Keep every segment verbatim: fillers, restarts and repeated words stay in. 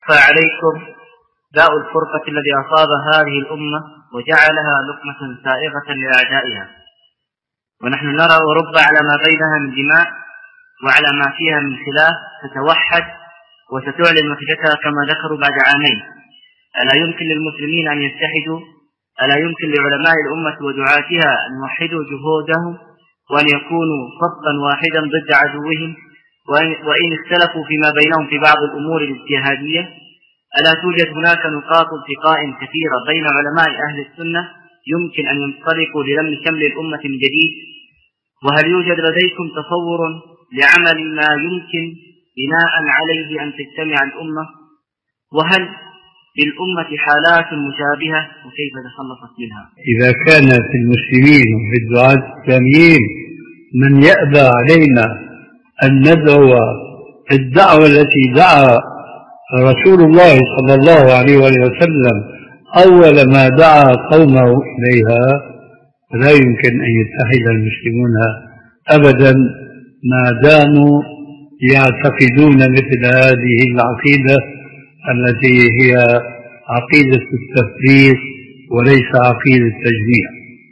فعليكم داء الفرقة الذي أصاب هذه الأمة وجعلها لقمة سائغة لأعدائها، ونحن نرى ورب على ما بينها من دماء وعلى ما فيها من خلاف تتوحد وستعلن وحدتها كما ذكروا بعد عامين. ألا يمكن للمسلمين أن يتحدوا؟ ألا يمكن لعلماء الأمة ودعاتها أن يوحدوا جهودهم وأن يكونوا صفا واحدا ضد عدوهم وإن اختلفوا فيما بينهم في بعض الأمور الاجتهادية؟ ألا توجد هناك نقاط التقاء كثيرة بين علماء أهل السنة يمكن أن ينطلقوا للم شمل الأمة من جديد؟ وهل يوجد لديكم تصور لعمل ما يمكن بناء عليه أن تجتمع الأمة؟ وهل للأمة حالات مشابهة وكيف تخلصت منها؟ إذا كان في المسلمين وفي الدعاة الإسلاميين من يأبى علينا أن ندعو الدعوة التي دعا رسول الله صلى الله عليه وسلم أول ما دعا قومه إليها، فلا يمكن أن يتحد المسلمون أبدا ما داموا يعتقدون مثل هذه العقيدة التي هي عقيدة التفريق وليس عقيدة التجميع.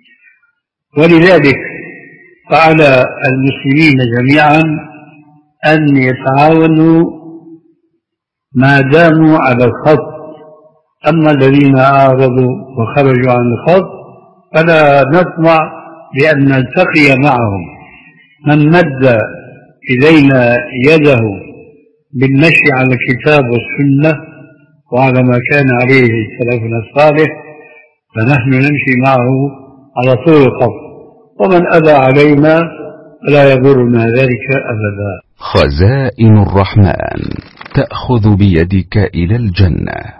ولذلك فعلى المسلمين جميعا أن يتعاونوا ما داموا على الخط. أما الذين أعرضوا وخرجوا عن الخط فلا نطمع بأن نلتقي معهم. من مد إلينا يده بالمشي على الكتاب والسنة وعلى ما كان عليه سلفنا الصالح فنحن نمشي معه على طول الخط، ومن أبى علينا فلا يضرنا ذلك أبدا. خزائن الرحمن تأخذ بيدك إلى الجنة.